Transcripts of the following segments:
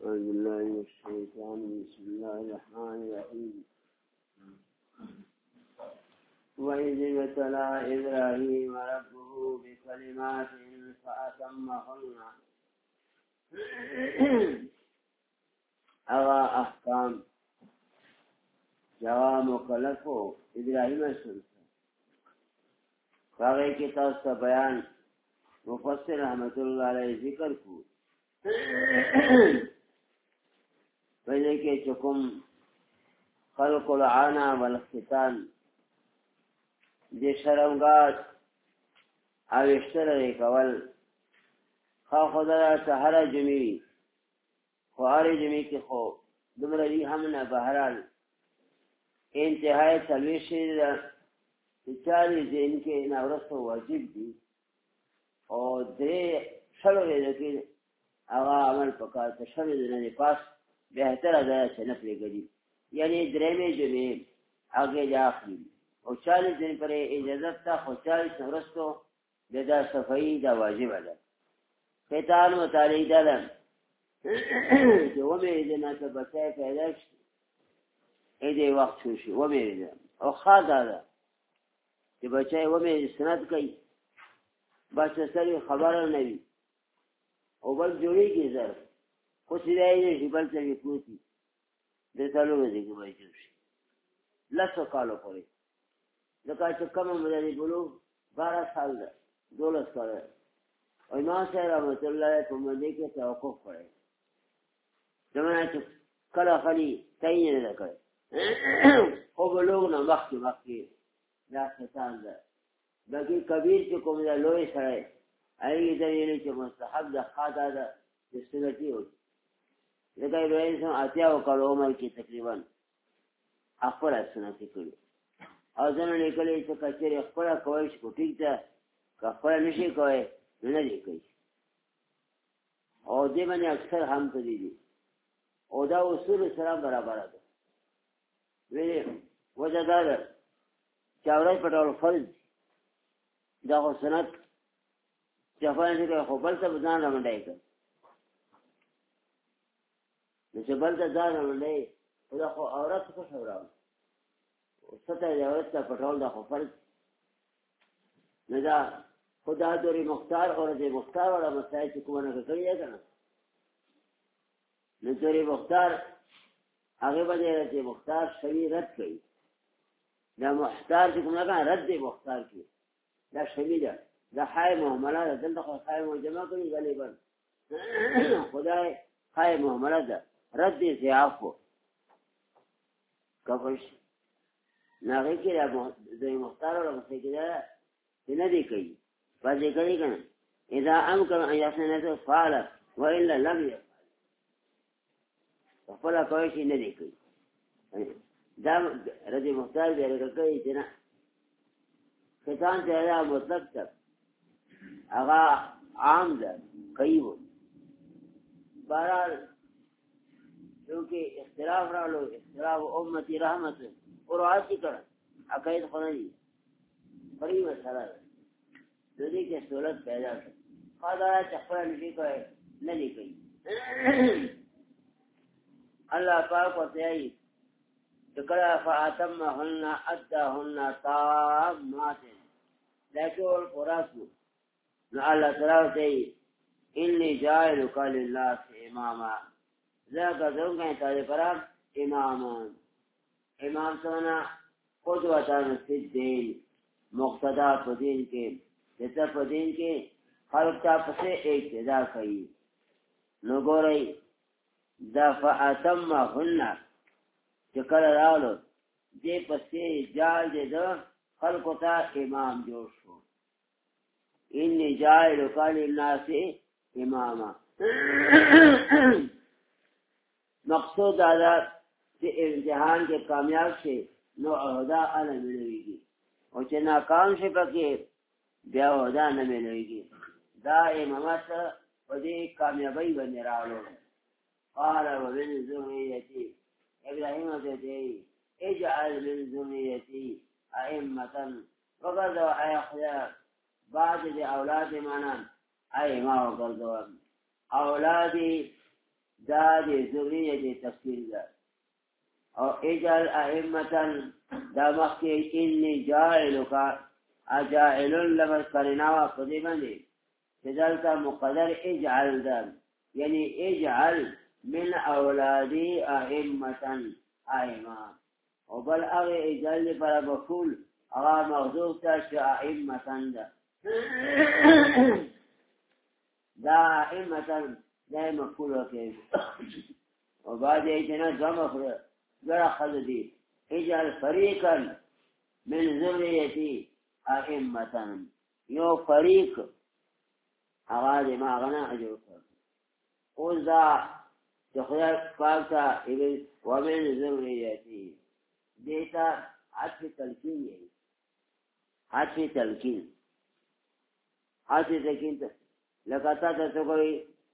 أعوذ بالله من الشيطان بسم الله الرحمن الرحيم وإذ ابتلى إبراهيم ربه بكلمات فأتمهن أغا أحكام جواب مکلفو ابراهیم السلام فاغی کی تاستا بیان مفسر رحمت اللہ علیہ ذکر کو پہلے کے چکم خلق العانا والاختتان دی شرمگات اوشتر ریکول خواہ خدا سہر جمی خوار جمی کی خو دمرلی ہمنا بہرال انتہائی سلوشی چالی دین کے نورست واجب دی اور درے شلو ریدکی آغا عمل پکار تشلو دینے پاس بہتر ادایا سے نفل گری یعنی درے میں جمعی آگے جا آخری اور 40 دن پر اجازت تا خو 40 نورستو بیدا صفحی دا واجب ادا خیطان مطالعی دادم جو وہ میرے دینا تا بچائے پیدا شد ایدے وقت شوشی وہ میرے دینا اور خواہ دادا کہ بچائے وہ میرے سند کئی بچہ سری خبر نبی او بل جوڑی کی ظرف کچھ رہی نہیں بل سری پوتی دیتا لوگ دیکھو بھائی جوشی لسو کالو پڑے لکا چکم مدنی بلو 12 سال دا 12 سال دا اور امام صاحب رحمت اللہ کو مندے کے توقف پڑے زمانہ چک کلا خلی تین دا کرے خوب لوگ نا مخی دا ختان دا باقی کبیر چکم دا لوئی سڑے آئیگی دلیلی چک مستحب دا خادا دا سنتی ہوتی لکا ابراہیم سن آتیا وکالو عمر کی تقریباً اخبر سنتی کری اور زنو نکلی چه کچر اخبر کوئیش کو ٹھیک تا که اخبر نشی کوئی ندی کئی اور دی منی اکثر ہم کری دی او دا اصول سلام برابر دا ویلی وجہ دا دا چاورائی پتاول فرض دا خو سنت چفای نشی کوئی خو بلتا بزان رمندائی کر نچه بلتا زان رمندائی دا خو عورت خوش عورت سطح عورت کا پٹرول دا خو فرض ندا خدا دوری مختار عورت مختار والا مسائل چکوانا کا کری جائے گا نا ندوری مختار آگے بجے رہتے مختار شوی رد کئی دا مختار چکوانا کا رد مختار کی دا شوی دا خواہ محملہ دا دل دا خواہ محجمہ کری غلیبا خدا خواہ محملہ دا رد زیاف کو کفش ناغی کی دوی مختار و رمسی کی دا ندی کئی بازی کری کنا اذا امکن ان یحسنتو فعلا و الا لم یفعل فلا کوئیشی ندی کئی دا ردی مختار بیرے کئی جنا خطان تیرا مطلق تک اغا عام دا کئی ہو بہرحال کیونکہ اختلاف رالو اختلاف امتی رحمت اور آسی کرن عقائد خونی بڑی مسئلہ ہے دودی کے سہولت پیدا کر خواہ چکرہ نشی کو ہے ندی کئی اللہ پاک و تیائی چکرہ فآتمہن ادہن تامات لیکن قرآن نو اللہ تعالیٰ تیائی انی جائلکا للہ سے اماما ذاکہ دونگا انتاج پرام امامان امام سونا قدوتان فی الدین مقتدا پدین کے جتا پدین کے خلق تا پسے اقتدا کئی نو گو رئی دا فاتمہن چکر رالو دے پسے جال دے دا خلق تا امام جوش ہو انی جائلکا للناس اماما مقصود آدھا کہ امتحان کے کامیاب سے نو عہدہ نہ ملے گی اور چھ ناکام سے پکے بیا عہدہ نہ ملے گی دا امامت ودی کامیابی بنے رالو قال ومن ذریتی ابراہیم کہتے اجعل من ذریتی ائمتا وقد اخذ بعض دی اولاد مانا ائمہ وقردو اولادی دا دی ذریه دی تفسیر دا او اجعل ائمتن دا مخی انی جاعلوکا اجاعلن لمس کرناوا قدیبا دی جدالتا مقدر اجعل دا یعنی اجعل من اولادی ائمتن ائمان او بل اغی اجعل پر مفعول اغا مغضوب تا شا ائمتن دا دا ائمتن دا مفعول وکي او بعد ایتنا دو مفعول ذرا خلدي اجعل فريقا من ذريتي ائمتن یو فریق اغا دی ما غنا اجر او دا خدای پاک تا ومن ذريتي دیتا عطف تلقین یہی عطف تلقین تا لکتا تا تو کوئی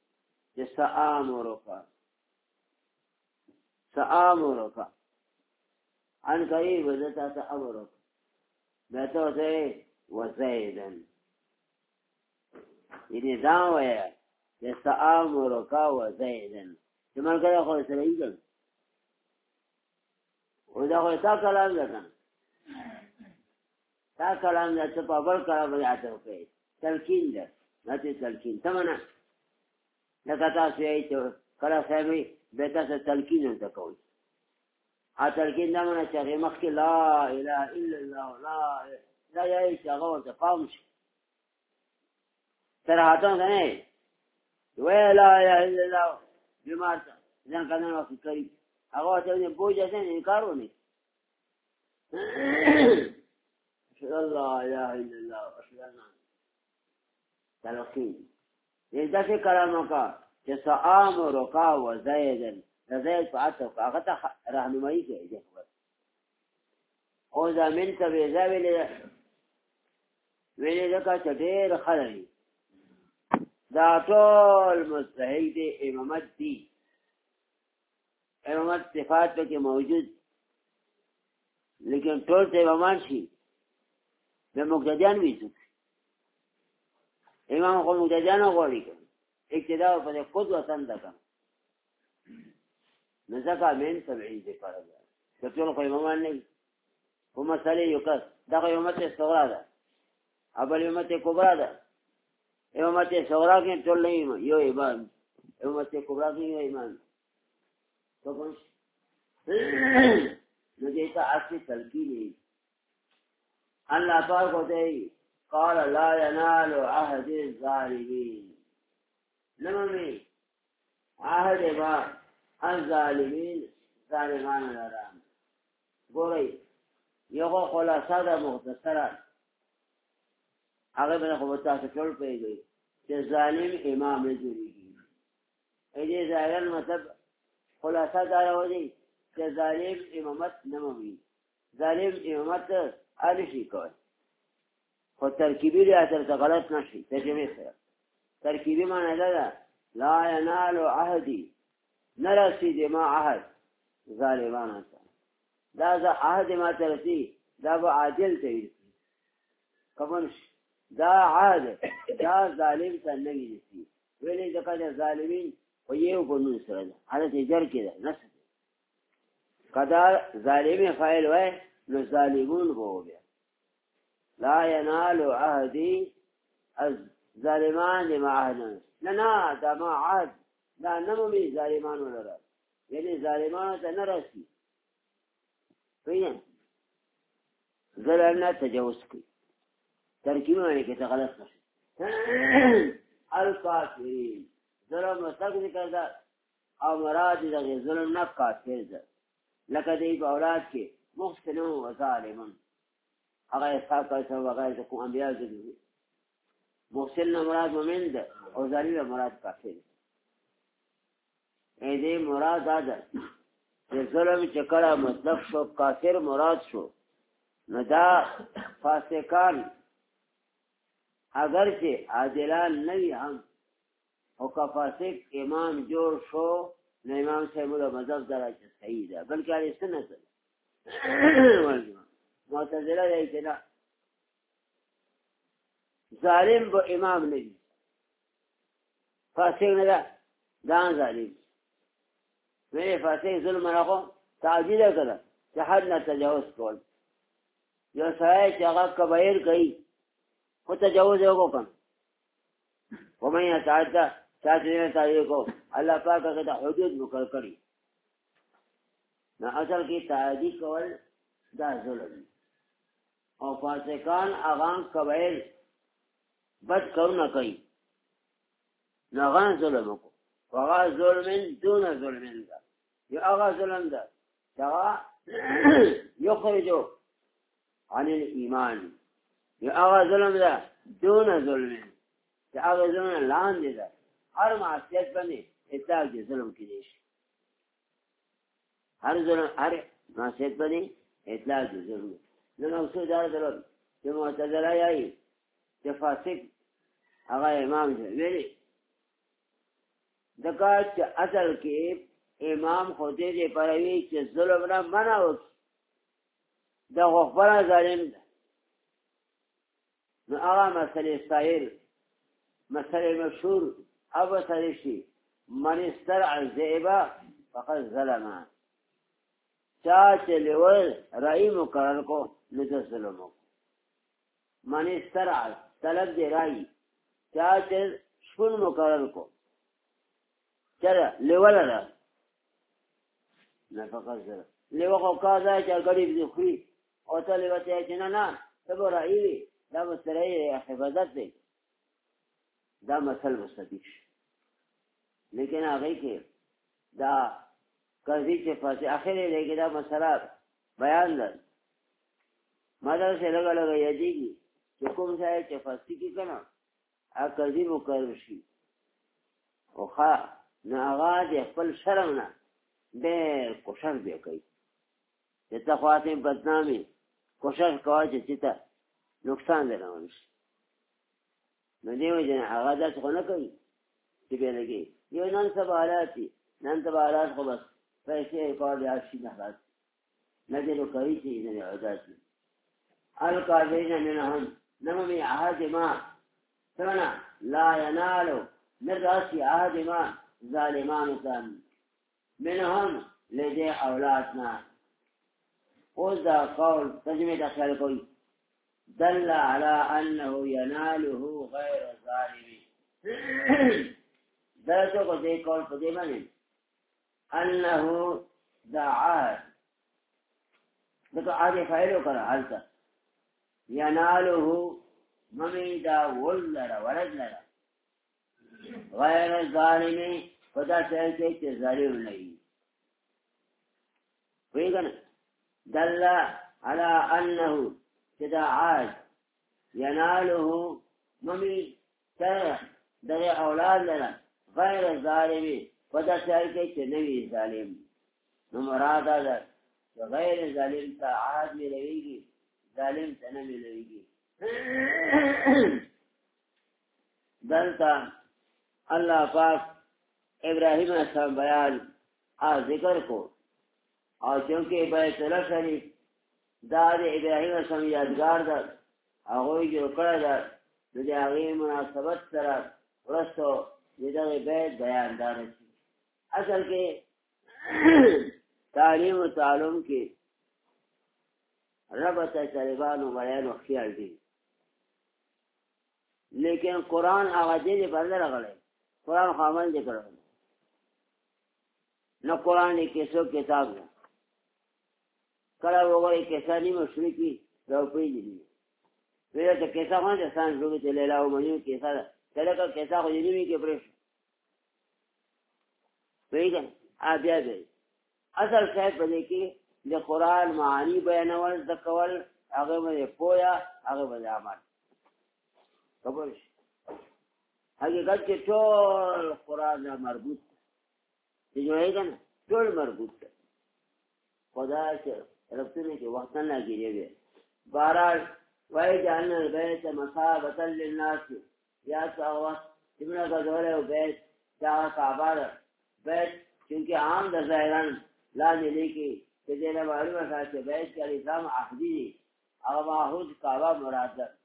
سآمرکا عن قریب وزتا تا امرکا بیتا ہوتا ہے وزیدن یعنی دان ویا سآمرکا وزیدن جمال کرا خود سرعی کن او دا خوی تا کلام دا کن تا کلام دا تپا بل کلام دا عطر کئی تلقین دا نتی تلقین تمنا لکا تا سوئی تو کلا صاحبی بیتا سا تلقین انتا کوئی تلقین دا منا چاہی مخی لا الہ الا اللہ لا یای چاہو تا قامش سرحاتوں تا نہیں وی لا الہ الا اللہ بیمار تا زن کدن وقت قریب اگو تا انہیں بوجھ ایسے انکارو نہیں اشهد اللہ الہ الا اللہ اشهد اللہ تلقین یہ دفع کلاموں کا جیسا آمرکا و زیدن زید پا عطف کا اغتا رہنمائی کے جہور خوزا من تبیزا ویلی دکا چٹیر خلری دا طول مستحق دے امامت دی امامت صفات پہ کے موجود لیکن طول سے امامان شی بے مقتدیان بھی سکھ امام کو مقتدیان غوری کر اقتداء پر خود وطن دکا نزکا من سبعین دے پارا گیا سبتول کو امامان نہیں وہ مسئلے یو کس دا کو امامت صغرا دا ابل امامت کبرا دا امامت صغرا کے طول نہیں یو امام امامت کبرا کے یو امام تو کنش نجیتا عصی تلقینی اللہ پاک ہوتے ہی قال لا ينال عهد الظالمين نممی عهد با الظالمین ظالمان الارام گوری یقو خلاصہ دا مختصرہ آگے میں خوبتا سے چل پہ گئی کہ ظالم امام نزولی کی ایجے ظاہران مطلب خلاصہ دارا ہو دی کہ ظالم امامت نممی ظالم امامت آلشی کوئی خود ترکیبی ریاضر تا غلط نشی ترجمه سر ترکیبی معنی دا لا ینال عهدی نرسید ما عهد ظالمان تا دا عهد ما ترسی دا با عادل تیرسی کبنش دا عهد دا ظالم تا نگی نسی ویلی دکا دا ظالمین و یهو کنون سر دا حالت جر کی دا نسد کدا ظالم فائل وی نو ظالمون بو بیا لا ينال عهدي الظالمان لما عهدنا لنا دا ما عهد دا نمومي ظالمان ولرا یعنی ظالمان تا نرسی فیدن ظلمنا تجاوز کی ترکیب میں کہ غلط نشی الکافرین ظلم مستق ذکر دا او مراد دا ظلم نہ کافر دا لکہ دیب اولاد کے محسنون و ظالمون اگر اصحاب کا سب وغیر تکون انبیاء ذکر محسن مراد مومن دا اور ظالم مراد کافر ایدے مراد آدھا کہ ظلم چکڑا مطلب شو کافر مراد شو ندا فاسقان اگرچہ عادلان نہیں ہم اور کا فاسق امام جوڑ شو نہ امام صاحب مذہب درا صحیح دا بلکہ علیہ سنت معتزلہ رہی کہ نا ظالم با امام نہیں فاسق ندا دان ظالم وی فاسق ظلم نه کو تعجیل کړه چې حد نه تجاوز کول یو سړی چې هغه کبایر کوي خو تجاوز یې وکړ ومن یتعدى چاته تعجیل کو الله پاک هغه د حدود مقرر کړی نه اصل کې تعدی کول دا ظلم او فاسقان اغان کبایر بد کارونه کوي نغان ظلم کو وغا ظلم دون ظلم دا یو هغه ظلم ده دا یخرجو عن الایمان یو هغه ظلم ده دون ظلم دا هغه ظلم لاندې ده هر معصیت باندې اطلاق دي ظلم کیږي هر ظلم هر معصیت باندې اطلاق دي ظلم نو اوسه دا ظلم چې معتزله یې چې فاسق هغه امام دی ویلي دکا چې اصل کې امام خو دې پروي چې ظلم نه منع وکړي دا غفره ظالم ده نو هغه مسئله سائر مسئله مشهور ابو سرشی من استرع الذئب فقد ظلم چا چې لور رأی مقرر کو نو ظلم کو من استرع طلب دې رأی چا چې شپون مقرر کو چرا لیوالا دا نفقت ذرا لیوا کو کازا چا گریب دی خوی او تا لیوا تیا چنا نا تبو رائیوی دا مسترعی حفاظت دی دا مسئل مستدیش لیکن آگئی که دا قرضی چه فاسی آخری لیکن دا مسئلہ بیان دا مادر سے لگا لگا یدیگی چکم سائے چه فاسی کی کنا آ قرضی مقرر شی او خواه نو هغه د خپل شرم نه ډېر کوشش به کوي چې ته خواته بدنامي کوشش کوي چې ته نقصان نه ونشي نو دیو جن هغه داس خو نه کوي چې به لګي یو نن سبا حالاتي نن سبا حالات خو بس پیسې کار یا شي نه راځي نه دې کوي چې نه عادت القاذین منهم نممی عهد ما ثمنا لا ينالو نراسي عهد ما ظالمان کن منهم لدے اولادنا اوز دا قول تجمع دخل کوئی دل على انه يناله غیر ظالمی دلتو کو دے قول پدے مانے انه دا عهد لکو عهد فائلو کرا حالتا يناله ممی دا ولد لرا غیر ظالمی خدا چاہتے کہ ظالم نہیں کوئی گا نا دل علی انہو چدا عاد ینالہو ممی تر در اولاد لنا غیر ظالمی خدا چاہتے کہ نوی ظالم نمراد آدھر غیر ظالم تا عاد میں لوی گی ظالم تا نمی لوی گی دلتا اللہ پاک ابراہیم علیہ السلام بیان ذکر کو اور چونکہ بیت اللہ شریف داد ابراہیم علیہ السلام یادگار دا اغوی جو کرا دا دے اغی مناسبت سرا رستو دے بیت بیان دار سی اصل کے تعلیم و تعلم کی ربط طالبان و بیان و خیال دی لیکن قرآن آغا دے پر اندر اغلے قرآن خامل دے کرو نہ قرآن کیسو کتاب نہ کلا وہ کیسا نہیں مشہور کی روپئی دی پھر تو کیسا کون سان لوگ چلے لا منی کیسا چلے کا کیسا ہو جنی کے پریش صحیح ہے آ بیا دے اصل شاید پدے کی د قرآن معانی بیانول د کول هغه مې پویا هغه به عمل خبر حقیقت کې ټول قرآن مربوط دی جو ہے نا ټول مربوط دی خدا چې ربطونه کې وخت نه لګیږي بهرحال وای جعلنا البيت مثابة للناس یا څو څنګه غوړې او بیت دا کعبه بیت چې عام د ظاهران لاندې لیکي چې دغه معلومه ساتي بیت کې نظام عهدي او معهود کعبه مراد ده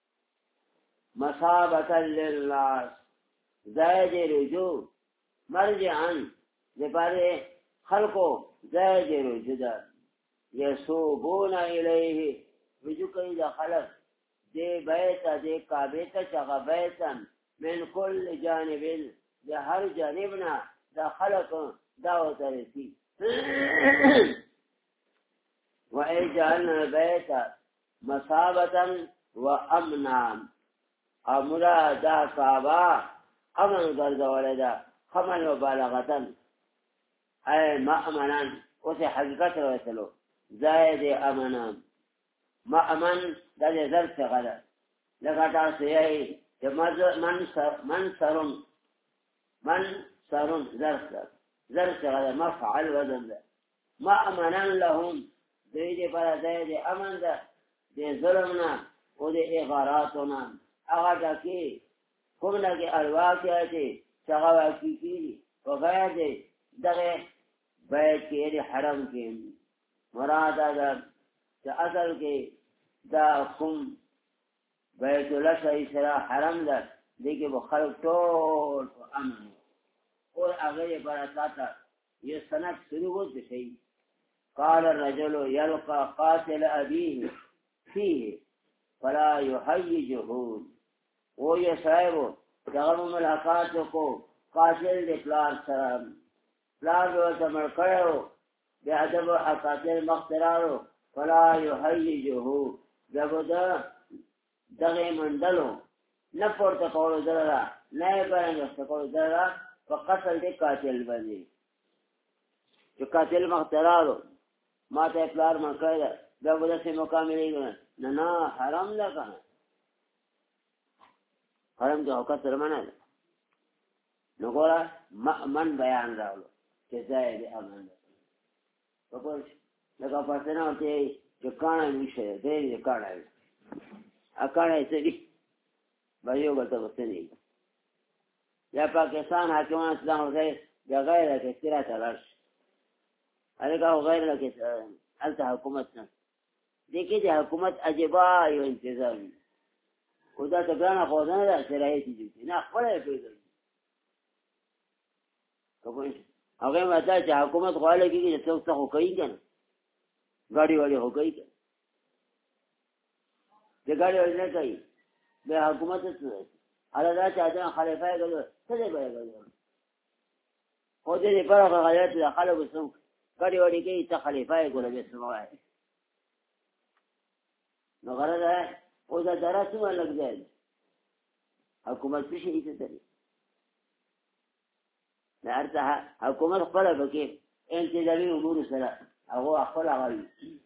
مثابة للناس زائد رجوع مرجعا لپاره خلقو زاجر جدا یسوبون الیه رجوع کوي دا خلق دے بیتا دے کعبیتا چغا بیتا من کل جانب دا ہر جانبنا دا خلق دعوت رسی وَإِجْعَلْنَا الْبَيْتَ مَثَابَةً وَأَمْنًا امرا دا کعبہ امن گردوله دا خمن مبالغتن اے مأمنن اسے حقیقت رویتلو زائد امنان مأمن دا دے ذر سے غلط لگتا سیائی کہ منصرن ذر سے غلط مفعل وزن دا مأمنن لهم دے پر زائد امن دا دے ظلمنا و دے اغاراتنا اغادا کی کمنا کے الواقع تھے چغوا کی وغیر دے دغه بیت کے حرم کے مراد دا اصل کے دا کم بیت اللہ صحیح سرا حرم دا دیکھے وہ خلق طول و امن اور اگر پر اتاتا یہ سنت شروع ہو صحیح قال الرجل يلقى قاتل أبيه فيه فلا يحيجه وہ یہ صاحبو دغم ملاقاتو کو قاتل دے پلار سرام پلار دو تمر کرو بے عدب قاتل مخترارو فلا یحیجہو جب دا دغی مندلو نپور تقولو دررا نئے برنگ تقولو دررا فقتل دے قاتل بندی جو قاتل مخترارو ماتا پلار من کرده جب دا سے مقامی گنا نا حرام لکنا حرم کے حقیقت رمانا ہے نگورا مأمن بیان راولو کہ زائد امن تو کچھ لگا پاسنا ہوتے ہیں کہ کانا میشہ ہے دیری کانا ہے اکانا ایسے بھی بھائیو گلتا بستے نہیں یا پاکستان حاکمان اسلام ہو گئے یا غیر ہے کہ استرا تلارش ارے کہا غیر ہے کہ علتا حکومت نا دیکھیں جی حکومت عجبائی و انتظامی خدا تگرانا خوزانا دا سرائیتی جوتی نا خبره پیدا اگر مطلع چه حکومت خواهی کی که سوکتا خوکایی کن گاڑی والی خوکایی کن ده گاڑی والی نکایی بے حکومت سنو حالا دا چاہتے ہیں خلیفہ گلو سدے بڑے گلو خودی دی پرخ غیرت دا خلق سنو گاڑی والی کئی تا خلیفہ گلو بے سنوائے نو غرد ہے او دا درہ سمع لگ جائے حکومت پیشے ہی سے تری لارتا حکومت خلا بکی انتظامی امور سرا اگو اخلا غلی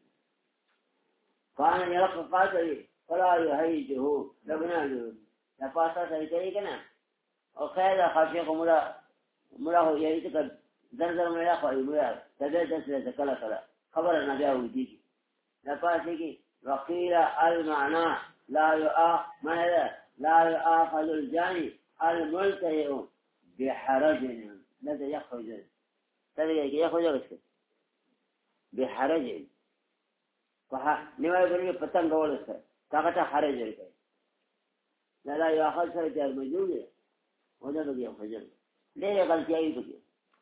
فانا یلق قاتلی فلا یحیجہو لبنا لون لپاسا سری کری کنا او خیر خاشق ملا ہو یہی تکر زرزر ملا خواهی ملا تبیر دست کلا کلا خبر نبیہ ہوئی کی لپاسی کی وقيل المعنى لا يؤاخذ الجاني الملتهئ بحرج ماذا يخرج بحرج نما يقول لي پتنگ گول اس طاقت حرج ہے لا يؤاخذ سر جار موجود ہے وجہ تو یہ فجر لے غلطی آئی تو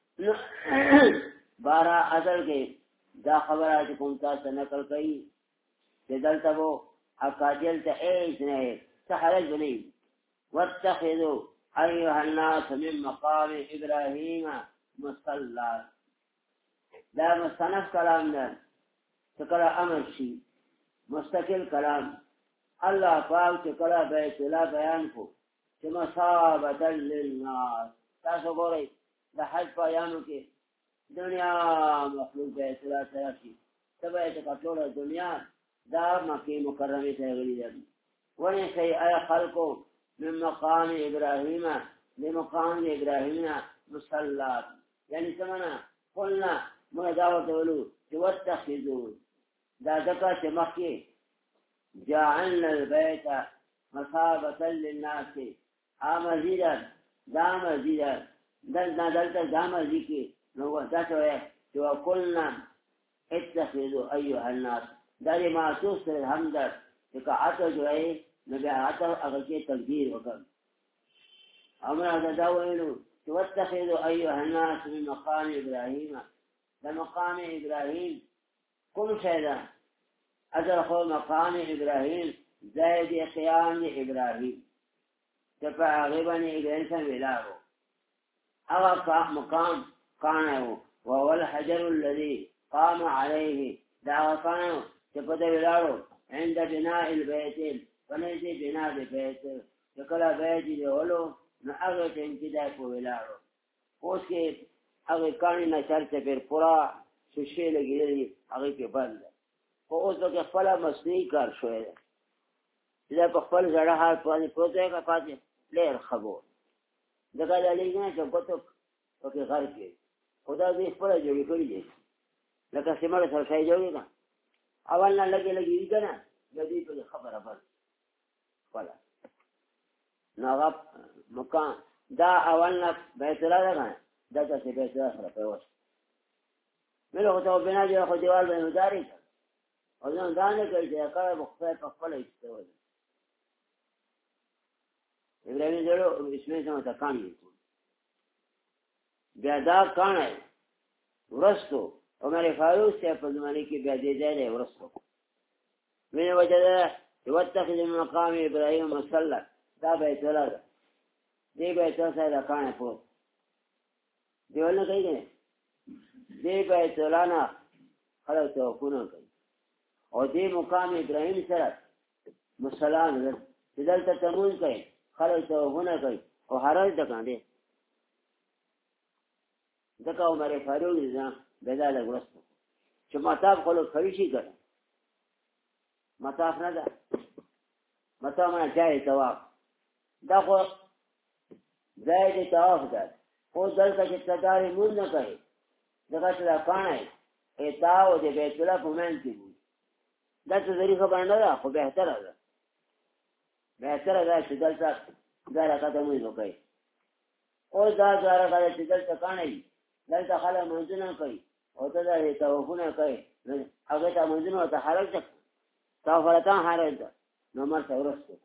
بارہ اصل کے دا خبرات کومتا سے نقل کئی دلتا وہ اکاجل تا ایس نہیں سحرج بنی واتخذوا ایوہ الناس من مقام ابراہیم مصلا دا مستنف کلام دا تکلا امر شی مستقل کلام اللہ پاک تکلا بیت اللہ بیان کو کہ مصابتا للناس تاسو گو رہی دا حج پایانو کے دنیا مخلوق بیت اللہ ترکی تبایت کٹولا دنیا دار مکی مکرمی تغلی دن ونسی اے خلقو من مقام ابراہیم لمقام ابراہیم مصلات یعنی سمنا قلنا مدعوت ولو واتخذوا دا دکا چمکی جعلنا البیت مصابتا للناس مزیدا دا مزیدا دلتا دا مزیکی نوہ داتو ہے جو قلنا اتخذوا ایوہ الناس داری محسوس سے ہمدر کہ عطا جو ہے نبی عطا اگر کے تقدیر وکر امرا تداوئنو واتخذوا ایوہ الناس من مقام ابراہیم ده مقام ابراهیم کوم شی ده اصل خو مقام ابراهیم زائد قیام ابراهیم چې په هغه باندې ابراهیم سره ولاړو هغه مقام کانه وهو الحجر الذي قام عليه دا کانه چې په دې ولاړو عند بناء البيت ونزي بناء البيت کله بیت دی ولو نو هغه ته انتدای په ولاړو اوس کې هغه کانی نه چرته پر پورا شیشه لګیږي هغه کې بند او اوس د خپل مسنی کار شوی دا په خپل ځړه حال باندې پروته کا پاتې لیر خبر دغه لګینه چې کوته په کې غر کې خدا دې خپل جوړی کړی دی لکه سیمه سره شای جوړی نه اول نه لګي کنه د دې په خبره بل ولا نو مکان دا اول نه بیت الله ده دا چې بیت الله سره په واسه مله ته بنا جو خو دیوال باندې داري او ځان دانه کوي چې کار مخفي په خپل استوي ابراهيم جوړو اسمه څنګه تا کاني بیا دا کانه ورستو عمر فاروق سے په زمانه کې بیا دې ځای ورستو مینه وجه واتخذ من مقام ابراهيم مصلى دا بیت الله ده دې بیت الله سره کانه په دیوال نه کوي دې بیت الله نه خلک توقونه کوي او دې مقام ابراهيم سره مصلى ده دلته تمون کوي خلک توقونه کوي او حرج ده کنه دغه عمر فاروق نظام بداله ورستو چې مطاف خلک خري شي کړه مطاف نه ده مطاف نه جاي طواف دا خو زائد طواف ده او دلته چې تداري مون نه کوي دغه څه کانه ایتاو د بیت الله په من کې دا څه ذریعہ باندې ده خو به تر ده چې دلته دا راکته مو نه کوي او دا راکته چې دلته کانه دلته خلک منځونه کوي او ته دا توفونه کوي هغه ته منځونه ته حرج ده توفلتان حرج ده نو مر ورسته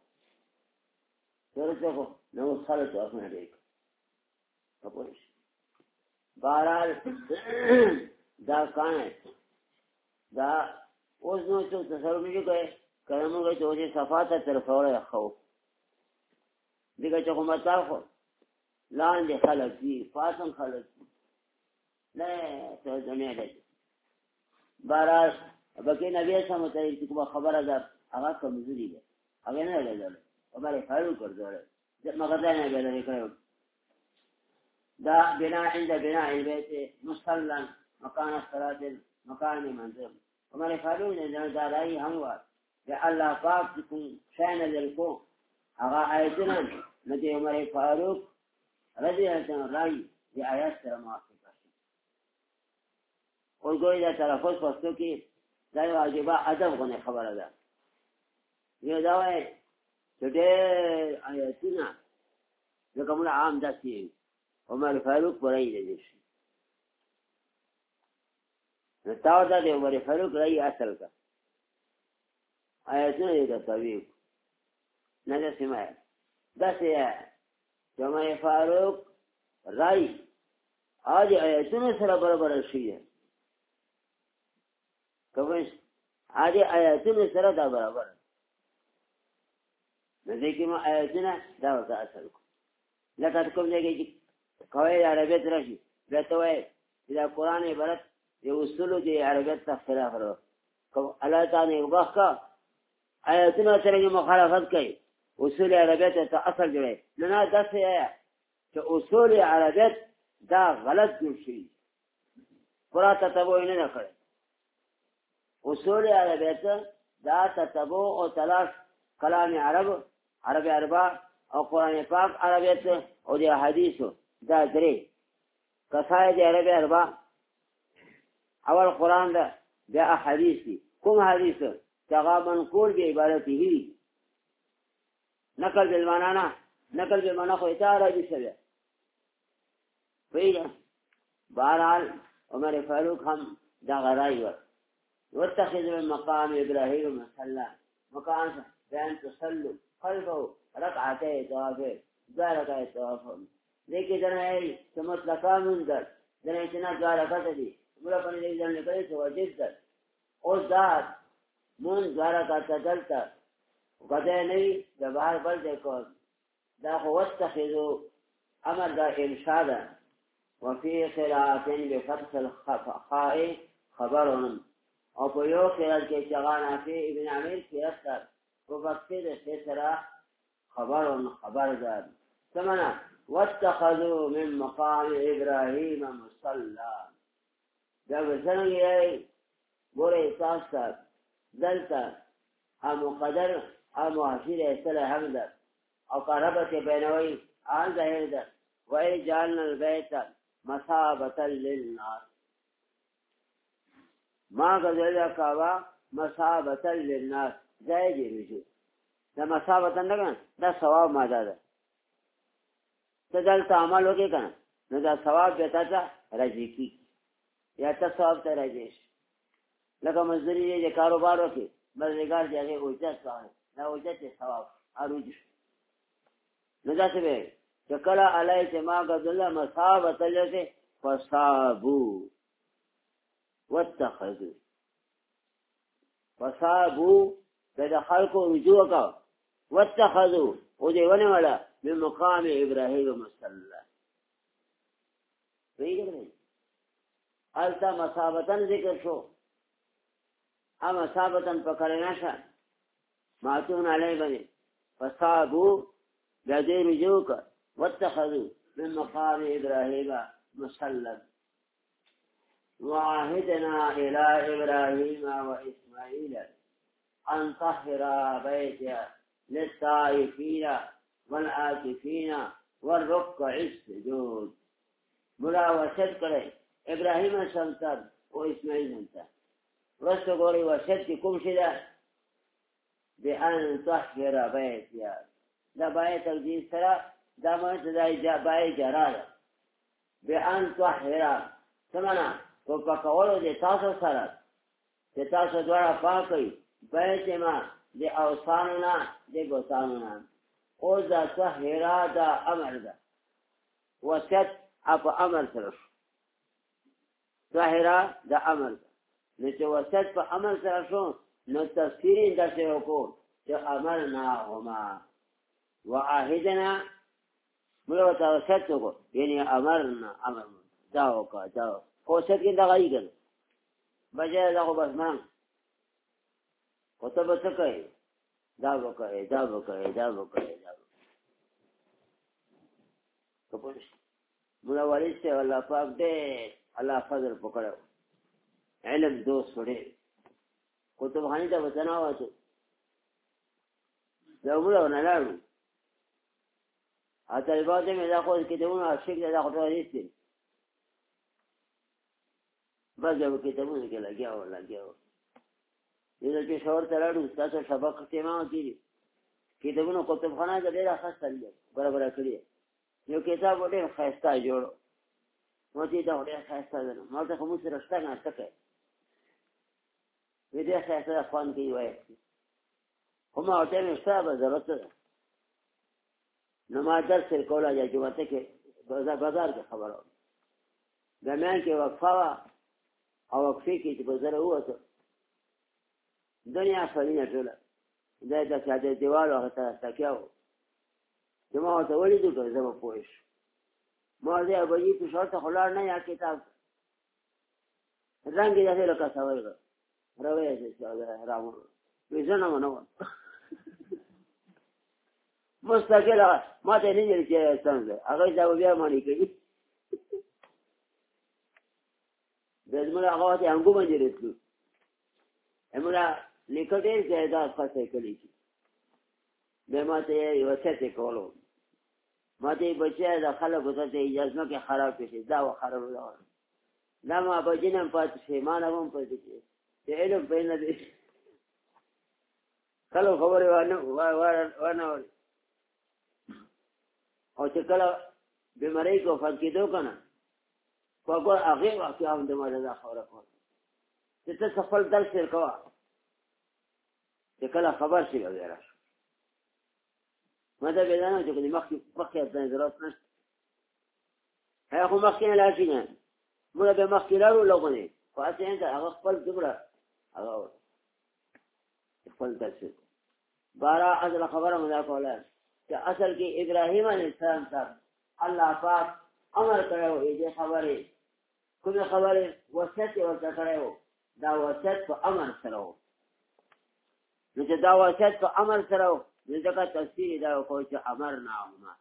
ورته نو خلک توفونه دی اپوش بهرحال دا کانه دا اوس نو څه تصور نه کوي کلمه کوي چې صفاته طرفوره خو دغه چې کومه تاسو لاندې خلک دي فاطم خلک نه ته دنیا ده بهرحال بکې نبی سم ته چې کومه خبره ده هغه کمزوري ده هغه نه لګل عمر فاروق ورته مغزا نه به کړو دا بنا عند بناء البيت مصلى مكان الصلاه مكان منزل عمر فاروق نے دارای هم وا کہ اللہ پاک کو شان للکو هغه آیتونه نبی عمر فاروق رضی الله عنه راي دی آیات سره موافق او ګوي دا تلفظ پښتو کې دا واجبہ ادب غو خبره ده یو دا وای چې دې آیتونه د کومه عام داسي عمر فاروق پرې دي شي نو تا دا د عمر فاروق راي اصل کا آیتونه د تویب نه ده سمه داسې عمر فاروق راي اج آیتونه سره برابر شي کومه اج آیتونه سره دا برابر نه دي کوم آیتونه دا وته اصل کو لکه کوم ځای کې کوي عربیت راشي دا وایي دا قران عبارت یو اصول دی عربیت ته خلاف ورو کوم الله تعالی وبخا آیتونه سره مخالفت کوي اصول عربیت ته اصل جوړي نه داسې آیا چې اصول عربیت دا غلط جوړ شي قران ته تبو نه کړي اصول عربیت دا تتبع او تلاش کلام عربی اربع او قرآن پاک عربیت او دی حدیثو دا درې قصائد عربی اربع اول قرآن دا بیا حدیث دی کوم حدیث تغا منقول بی عبارته نقل بالمعنی نقل بالمعنی خو اتا عربی سبیا فیجا بہرحال عمر فاروق هم دا غرائی واتخذ من مقام ابراهيم مصلى مكان بان تصلوا قلبه ركعتين طوافين ذلك طواف لیکن دنائی سمطلقا منذر دنائی چنا دوارکت دی مولا پنی دیوزن لکلی سو وجد در او ذات من دوارا کاتا دلتا قدر نوی دا بحر بل دیکھو دا قوت تخذو امر دا انشادا وفي قراءة بفتح الخاء خبرهم او په یو قرات کې چغانا فی ابن عامر کې اثر په وقته د سره خبر ده ثمنا واتخذوا من مقام ابراهيم مصلى دا وزنګي ګورې تاسو دلته مقدر مؤثر سره حمد او قربت بینوي ان ظاهر ده وای جعلنا البيت مثابة للناس ما غزل کعبه مثابة للناس ځای دی رجو دا مثابة نه دا ثواب ماده ده ته دلته عمل وکې کنه نو دا ثواب به تاسو راځي کی یا تاسو ثواب ته راځي لکه مزدوري دې کاروبار وکې مزدګار دې هغه اوجت وای دا اوجت ثواب اروج نو دا څه به چکلا علیه ما غزل مثابة لته فصابو واتخذوا فصابوا دا خلقو رجوع کا واتخذوا ودیونه والا من مقام ابراهيم مصلى ویګ نه التا مثابتن ذکر شو ام مثابتن پکړنا شه ماتون علی بني فصابوا دا دې رجوع کا واتخذوا من مقام ابراهيم مصلى وعهدنا إلى إبراهيم وإسماعيل أن طهر بيتي للطائفين والعاكفين والركع السجود ملاوسط کرے ابراہیم سنتر و اسماعیل سنتر رست گوری وسط کی کم شدہ بأن طهر بيتي دا بائی تقدیر سرا دا مانت دا بائی جرالا بأن طهر سمنا تو پکولو دے تاسو سره دے تاسو دوارا پاکی بیت ما دے اوسانونا دے بوتانونا او دا طهرا دا امر دا وسط اپا امر سرش طهرا دا امر دا نیچه وسط پا امر سرشون نو تفسیرین در سے حکوم جو امرنا هما وعاہدنا ملوتا وسط کو یعنی امرنا امر داو کا داو کوشت کې دغه یې کړ بجای دا خو بس مان کوته به څه کوي دا وکړي کپوش مولا والد سے الله پاک دې الله فضل پکړو علم دوست وړي کوته باندې دا وځنا وته دا مولا نه لارو اته بعد مې دا خو کې دونه عاشق دا خو راځي بس جب کتابونه کې لګیاو دې چې شاور تراړو تاسو سبق تمام کړی کتابونه کتابخانه دې ډېر خاص دی برابر کړی یو کتاب ډېر خاصه جوړ مو دې دا ډېر خاصه ده ما ته کوم څه رښتا نه تکه دې خاصه فون کې وای کوم اوته مې حساب ضرورت ده نو ما درس کولا یا جمعه کې بازار کې خبرو دمان کې وقفه او وقفه کې چې بازار وته دنیا فلینه ټوله دا د ساده دیوال او تکیاو جما ته ولیدو که زما پوښ ما دې ابي په شرط خلار نه یا کتاب رنگ یې له کا سوال راوي چې راو ویژنه منو مستقل ما ته نه لري چې څنګه هغه دا بیا مانی کوي دزمره هغه ته انګو باندې رسو امرا لیکټې زیاده خاصه کړی چې به ماته یو څه کولو ماته بچا د خلکو ته اجازه کې خراب شي دا و خراب دا ما بجنم پات شي ما نه هم پاتې چې علم بین دې کله خبره وانه او چې کله بیماری کو فات کېدو کنه کوګو هغه واقعي هم د ماده خبره کوي چې ته خپل درس ورکوا چې کله خبر شي وغیرہ ماده بدانه چې کله مخکې د ضرورت نشته هغه مخکې نه لاشي نه موږ به مخکلارو لغونه فاتحه ته هغه خپل دبره هغه خپل تفسیر بارا اصل خبره مدا کوله چې اصل کې ابراهیم علیه السلام ته الله پاک امر کړو دې خبره کومه خبره وصیت ورته کړو دا وصیت په امر سره و نو چې دا وصیت په امر سره و ځکه تفسیر دا کوي چې امرناهما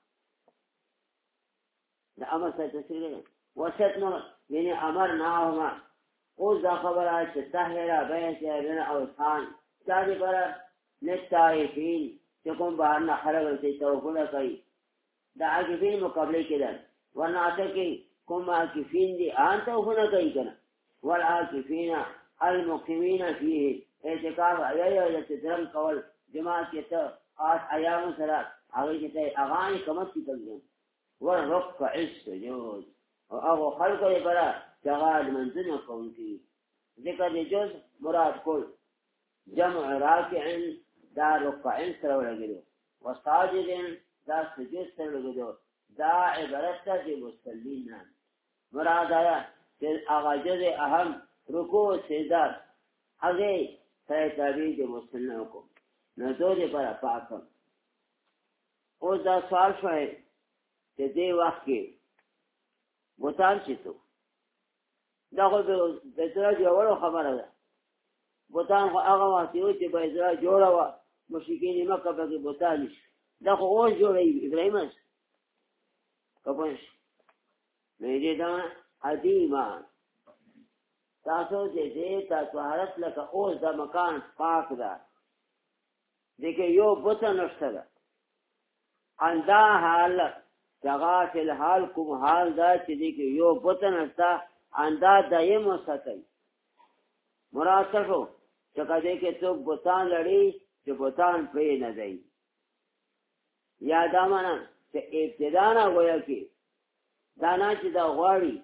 دا امر سره تفسیر دی وصیت نو یعنی امرناهما او دا خبره چې طاهره بین اوثان دا پر نتایفین چې کوم بهر نه خلک ورته توکل کوي دا عاقفین مقابله کېدل ورنه اته کې کوم عاقفین دي ان توکل کوي کنه والعاقفین المقیمین فيه اعتکاف ایو د تدرم کول جماعت کې ته آس ایام سره هغه کې اغاني کمت کېدل ورفق السجود او هغه خلق یې برا جغاد منځنه کوي ذکر جز مراد کول جمع راکع دا رکعین سره ولګیدو وساجدین دا سجود سره ولګیدو دا عبارت ده د مصلین مراد آیا چې هغه جز اهم رکوع سجده هغه سره تابع د مصلین کو نو دوی پر پاکم او دا سوال شوی چې دې وخت کې بوتان شتو دا خو د درجه یو خبره ده بوتان خو هغه وخت یو چې به ځای جوړه و مشرکین مکه به بوتان شي دا خو اوس جوړي ابراهیم کپنش نه دې دا ادیما تاسو دې تاسو حالت لکه اوس د مکان پاک ده دغه یو بوتان نشته اندا حال جگہ فی الحال کوم حال دا چې دې یو بوتان نشته اندا دایم وساتای مراد څه چې کله کې څوک بوتان لړی چې بوتان پرې نه دی یاد امانه چې ابتدا نه وایي کې دانا چې دا غواړي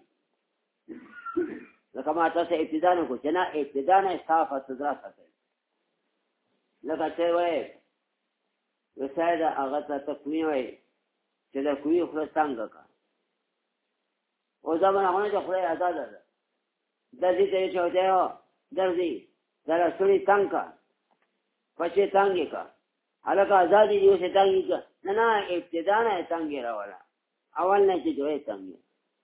لکه ما تاسو ابتدا نه کو چې نه ابتدا نه صافه صدرا ساتي لکه څه وایي وسایده هغه ته تقوی وایي چې دا کوی خو څنګه کا او دا باندې چې خدای آزاد ده د دې ته چې وځه درځي دا سړی څنګه پښې څنګه کا الګا آزادي دې څه څنګه نه نه ابتدا نه څنګه راولا اول نه چې دوی څنګه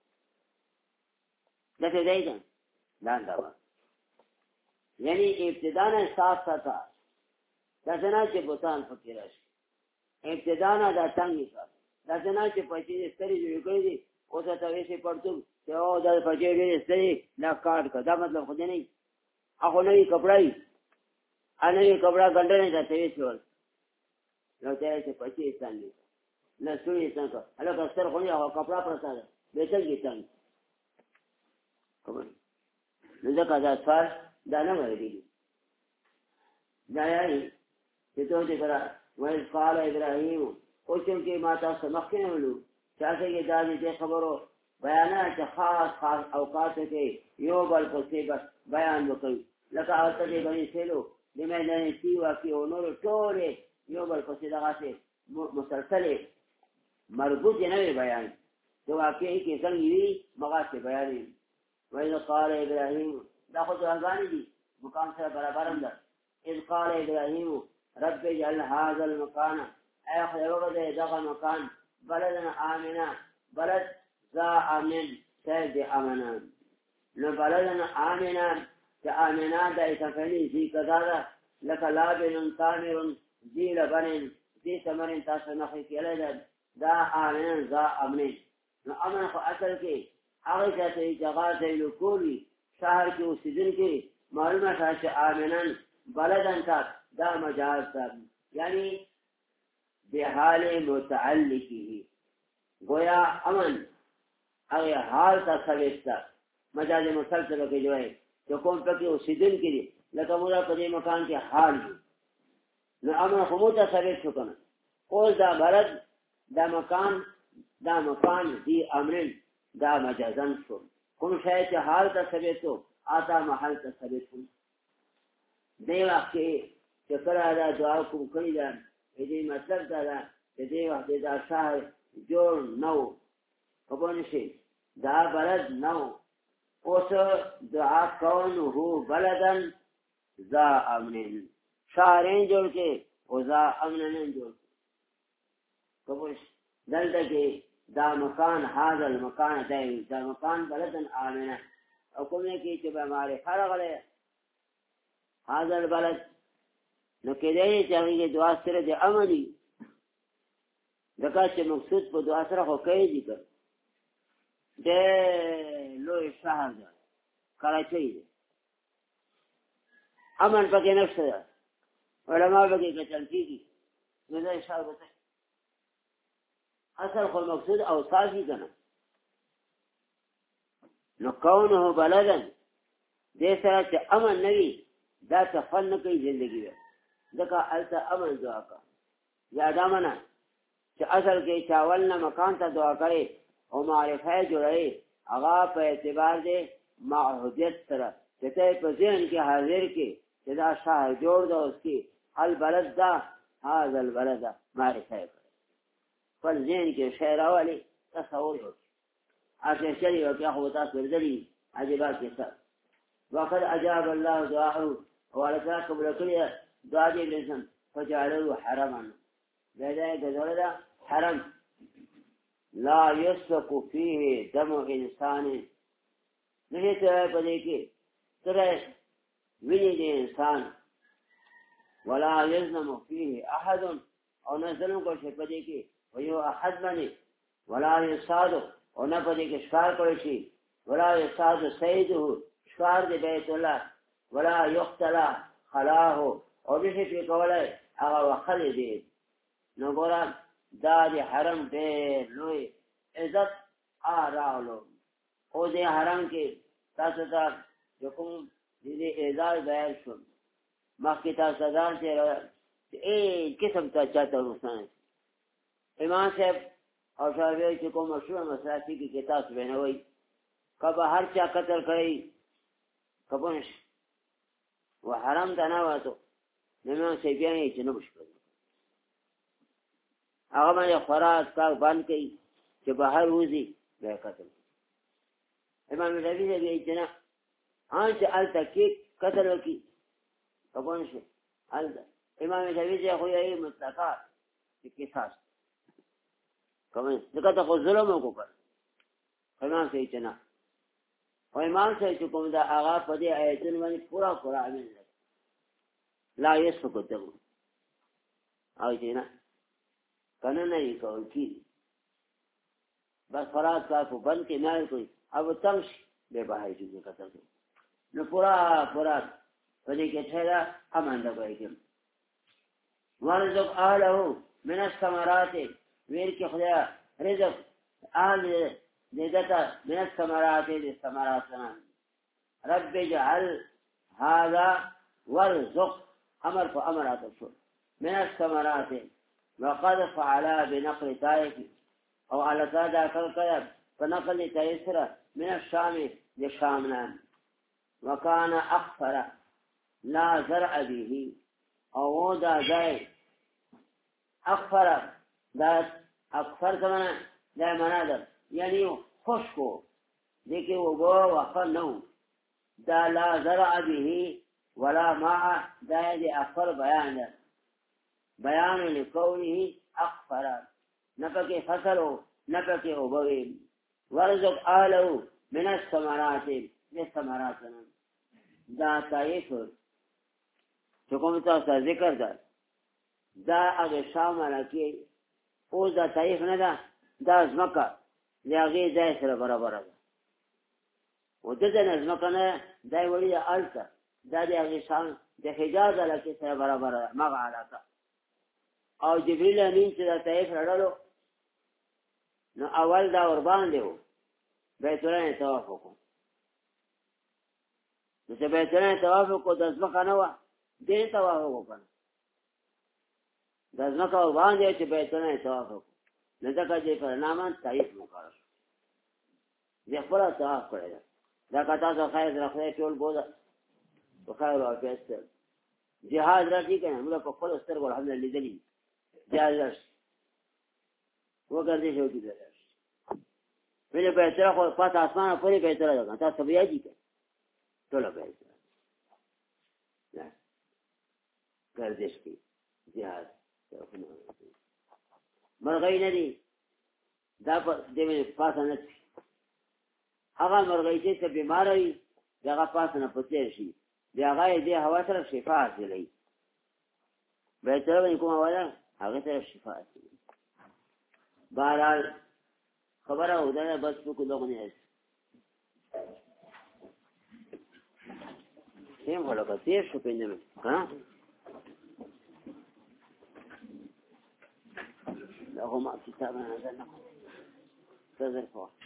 دا څه دی دا یعنی ابتدا نه صاف ساته دا څنګه چې بوتان فکر راشي ابتدا نه دا څنګه کا دا څنګه چې پښې ستړي جوړ کړی دي او ته ویسې پړتو چې او دا پښې دې ستړي لا کاټ کا دا مطلب خو دې نه هغه نوې کپڑای انوي کپڑا ګنډه نه ته ویسول نو ته چې پښې څنګه نه سوي څنګه هغه ستر خو نه هغه کپڑا پرساده به څنګه څنګه کوم نو دا کا سوال دا نه ورېږي دا یې چې ته دې کرا وای قال ابراهیم او چې ما تاسو مخکې ولو چاته کې دا دې خبرو بیانات خاص اوقات کې یو بل په بیان وکړي لکه اوته دې باندې سلو دې مې نه سی واکي او نور ټول یو بل په دغه مسلسل مربوط نه بیان تو واقعي کې څنګه وی مغاسه بیان وای قال ابراهیم دا خو ځانګړي دي مقام سره برابر اند اذ قال ابراهیم رب اجعل هذا المكان اي خير دغه مکان بلدنا آمنا بلد ذا امن سيد امنا نو بلدنا آمنا كآمنا دا اتفني زي كذا لك لابن طامر زي لبن زي تمرين تاسو نخي كيلد دا آمنا ذا امن نو امن خو اصل کې هغه ته جگہ ته لکوري شهر کې اوسیدل کې معلومه شاشه آمنن بلدن تا دا مجاز تا یعنی بحال متعلقه گویا امن اگر حال تا ثابت مجاز مسلسل کے جو ہے تو کون پہ کہ اوسیدل کے لیے لکه مولا په دې مکان کې حال دی نو امن خموته ثابت شو کنه او دا بلد دا مکان دی امرن دا مجازن شو کوم شای چې حال تا ثابت شو آتا محل تا ثابت شو دی وخت کې چې کله دا دعا کوم کړی دا دې مطلب دا دې وخت دا شهر جوړ نو په باندې شي دا بلد نو اوس دعا کونه بلدن ذا امن شهرین جوړ کې او ذا امنن جوړ کومش دلته کې دا مکان هاذا المکان دا مکان بلدن امنه او کومه کې چې به ماره خړغله هاذا البلد نو کې دې چې هغه دعا سره د امني دغه چې مقصود په دعا سره هو کوي دي د لوی شهر ده کراچۍ ده امن پکې نشته علماء پکې کتل کیږي نو دا اشاره وته اصل خو مقصود او صافي کنه نو کونه بلدن دې سره چې امن نوي دا تفن کوي ژوندۍ ده ځکه الته امن دعا کا یاد امنه چې اصل کې چاول نه مکان ته دعا کوي او معرفه جوړي هغه په اعتبار دې معهودیت سره چې ته په ذهن کې حاضر کې چې دا شهر جوړ دا اوس کې البلد دا هاذا البلد معرفه کوي په ذهن کې شعر والی تصور وکړي اته شری او هغه وتا سردري عجيبات کې وقد اجاب الله دعاءه ولذا قبل كل دعاء الانسان فجعله حرما لذلك ذلك حرم لا يسفك فيه دم انسان نہیں تو پدے کہ ترے ویني دے انسان ولا يظلم فيه احد او نظلم کو شے پدے کہ ويو احد بني ولا يصاد او نہ پدے کہ شکار کوئی شي ولا يصاد سيده شکار دے بیت الله ولا يقتل خلاه او دې په کوله هغه وخل دي نو ګورا دا دې حرم دې لوی عزت آراولو او دې حرم کې تاسو ته کوم دې اعزاز بیان شو مخکې تاسو ځان چې قسم ته چاته ورسانه امام صاحب او شاوی چې کوم مشهور مسلاتي کې کتاب بنوي کبه هر چا قتل کړی کبهش وحرام ته نه وته نو څه بیان چې نه مشکل هغه باندې خوراک کا باندې کوي چې بهر وځي به قتل امام ربيع دې چې نه ان چې ال تکي قتل وکي کبهش ال امام ربيع خو یې متقا کې قصاص کوم څنګه ته ظلم وکړ امام صحیح چې نه او امام صحیح چې کوم دا هغه په دې آیتونو باندې پورا امین لا یسکو ته او چې نه کنه نه یې کوي کی بس فرات کا کو بند کې نه کوي अब तंश به بهای جو قتل نو پورا په دې کې څنګه امانده کوي ورزق اهله من الثمرات وير کې خدای رزق اهل دېتا من الثمرات للثمراتنا رب اجعل هذا ورزق امر فامرات شو من الثمرات وقد فعل بنقل تائف او على ذا كلام فنقل تيسر من الشام للشامنا وكان اخفر لا زرع به او دا جاي اخفر دا اکثر کمانا دا منادر یعنی خوشکو دیکھے وہ گو وقر نو دا لا زرع به ولا ماء دا دی اکثر بیان لکونه اکثر نپکی فصلو نپکی اوبویم ورزق آلو من الثمرات للثمراتنا دا تایف چکمتا سا ذکر دا اگر شامل کی او دا تایف نه دا ازمکا لیاغی دای سره برابر ده و ددن ازمکا نه دای ولی دا آلتا دا لیاغی شام دا حجاز علاقی سره برابر ده مغا علاقا او جبریل امین چه دا تایف رڑلو نو اول دا وربان دیو بیتولان توافو کن نو چه بیتولان توافو کن دا ازمکا نوا دین توافو کن دا ازمکا وربان دیو چه بیتولان توافو کن نزدکا جی پر نامان تایید مقارش دی خبرا تواف کرده دا کتا سا خیر رخده چول بودا و خیر و پیستر جهاز را ٹھیک ہے ہمیں کو خود استر کو الحمد للہ دلی جهاز رش وہ گردش ہوتی درش ویلې بیتره خو پاته اسمانه پورې بیتره ده تاسو بیا دي ټوله بیتره گردش کی جهاد مرغۍ نه دي دا په دې پاسه نه هغه مرغۍ چې بیمار وي هغه پاسه نه پته شي بیا هغه دې هوا سره شفا حاصلوي بیتره باندې کومه وایي هغه سره شفا حاصلوي بهرحال خبره وده بس کو دغه نه سیم ولا کته شو پینځم ها هما كتابنا هذا تذكر